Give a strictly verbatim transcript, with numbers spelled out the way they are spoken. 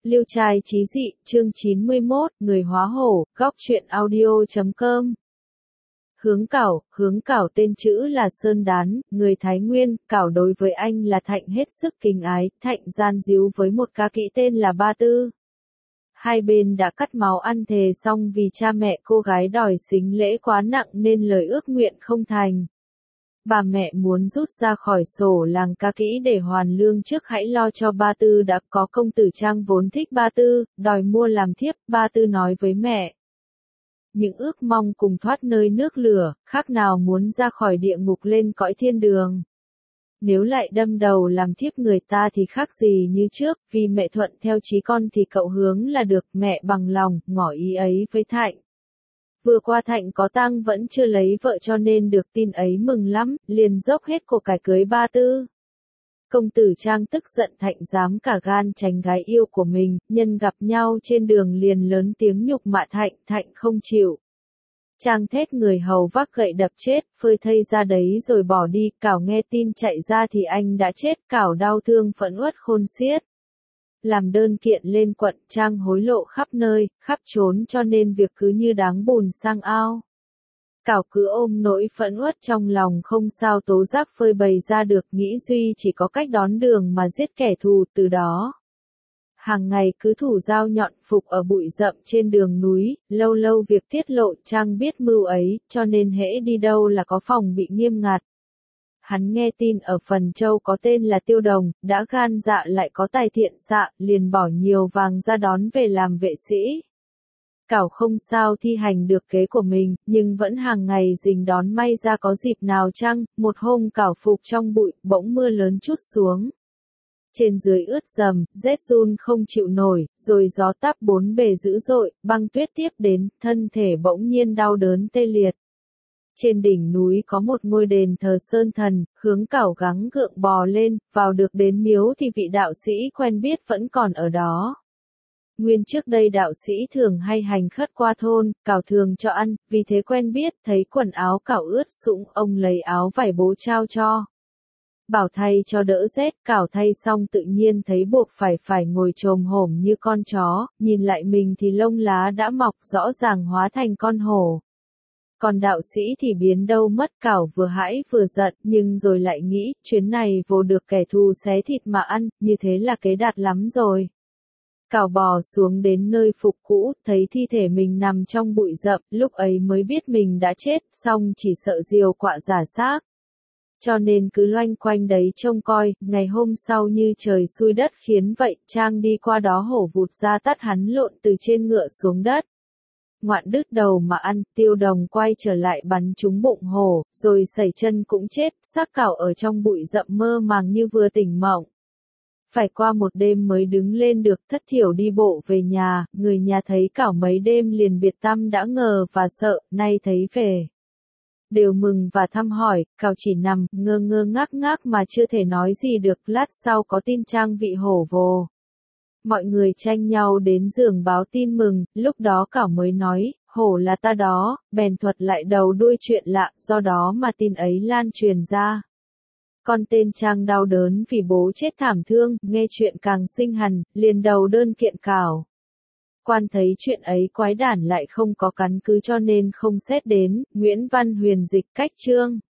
Liêu trai chí dị, chương chín mươi mốt, người hóa hổ, góc truyện audio chấm com. Hướng Cảo, Hướng Cảo tên chữ là Sơn Đán, người Thái Nguyên, Cảo đối với anh là Thạnh hết sức kính ái, Thạnh gian díu với một ca kỹ tên là Ba Tư. Hai bên đã cắt máu ăn thề xong vì cha mẹ cô gái đòi sính lễ quá nặng nên lời ước nguyện không thành. Bà mẹ muốn rút ra khỏi sổ làng ca kỹ để hoàn lương trước hãy lo cho Ba Tư đã. Có công tử Trang vốn thích Ba Tư, đòi mua làm thiếp. Ba Tư nói với mẹ những ước mong cùng thoát nơi nước lửa, khác nào muốn ra khỏi địa ngục lên cõi thiên đường. Nếu lại đâm đầu làm thiếp người ta thì khác gì như trước, vì mẹ thuận theo chí con thì cậu Hướng là được. Mẹ bằng lòng, ngỏ ý ấy với Thạnh. Vừa qua Thạnh có tang vẫn chưa lấy vợ cho nên được tin ấy mừng lắm, liền dốc hết của cải cưới Ba Tư. Công tử Trang tức giận Thạnh dám cả gan tránh gái yêu của mình, nhân gặp nhau trên đường liền lớn tiếng nhục mạ Thạnh, Thạnh không chịu. Trang thét người hầu vác gậy đập chết, phơi thây ra đấy rồi bỏ đi. Cảo nghe tin chạy ra thì anh đã chết. Cảo đau thương phẫn uất khôn xiết. Làm đơn kiện lên quận, Trang hối lộ khắp nơi, khắp trốn cho nên việc cứ như đáng bùn sang ao. Cảo cứ ôm nỗi phẫn uất trong lòng không sao tố giác phơi bày ra được, nghĩ duy chỉ có cách đón đường mà giết kẻ thù. Từ đó hàng ngày cứ thủ dao nhọn phục ở bụi rậm trên đường núi, lâu lâu việc tiết lộ. Trang biết mưu ấy, cho nên hễ đi đâu là có phòng bị nghiêm ngặt. Hắn nghe tin ở Phần Châu có tên là Tiêu Đồng, đã gan dạ lại có tài thiện xạ, liền bỏ nhiều vàng ra đón về làm vệ sĩ. Cảo không sao thi hành được kế của mình, nhưng vẫn hàng ngày rình đón may ra có dịp nào chăng. Một hôm Cảo phục trong bụi, bỗng mưa lớn trút xuống. Trên dưới ướt dầm, rét run không chịu nổi, rồi gió táp bốn bề dữ dội, băng tuyết tiếp đến, thân thể bỗng nhiên đau đớn tê liệt. Trên đỉnh núi có một ngôi đền thờ Sơn Thần, Hướng Cảo gắng gượng bò lên, vào được đến miếu thì vị đạo sĩ quen biết vẫn còn ở đó. Nguyên trước đây đạo sĩ thường hay hành khất qua thôn, Cảo thường cho ăn, vì thế quen biết. Thấy quần áo Cảo ướt sũng, ông lấy áo vải bố trao cho. Bảo thay cho đỡ rét. Cảo thay xong tự nhiên thấy buộc phải phải ngồi chồm hổm như con chó, nhìn lại mình thì lông lá đã mọc, rõ ràng hóa thành con hổ. Còn đạo sĩ thì biến đâu mất. Cảo vừa hãi vừa giận, nhưng rồi lại nghĩ, chuyến này vô được kẻ thù xé thịt mà ăn, như thế là kế đạt lắm rồi. Cảo bò xuống đến nơi phục cũ, thấy thi thể mình nằm trong bụi rậm, lúc ấy mới biết mình đã chết, xong chỉ sợ diều quạ giả xác. Cho nên cứ loanh quanh đấy trông coi. Ngày hôm sau như trời xui đất khiến vậy, Trang đi qua đó hổ vụt ra tát hắn lộn từ trên ngựa xuống đất. Ngoạn đứt đầu mà ăn. Tiêu Đồng quay trở lại bắn trúng bụng hổ, rồi sẩy chân cũng chết. Xác Cảo ở trong bụi rậm mơ màng như vừa tỉnh mộng. Phải qua một đêm mới đứng lên được, thất thiểu đi bộ về nhà. Người nhà thấy Cảo mấy đêm liền biệt tâm đã ngờ và sợ, nay thấy về đều mừng và thăm hỏi. Cảo chỉ nằm ngơ ngơ ngác ngác mà chưa thể nói gì được. Lát sau có tin Trang vị hổ vồ. Mọi người tranh nhau đến giường báo tin mừng. Lúc đó Cảo mới nói, hổ là ta đó, bèn thuật lại đầu đuôi chuyện lạ, do đó mà tin ấy lan truyền ra. Con tên Trang đau đớn vì bố chết thảm thương, nghe chuyện càng sinh hằn, liền đầu đơn kiện Cảo. Quan thấy chuyện ấy quái đản lại không có căn cứ cho nên không xét đến. Nguyễn Văn Huyền dịch cách chương.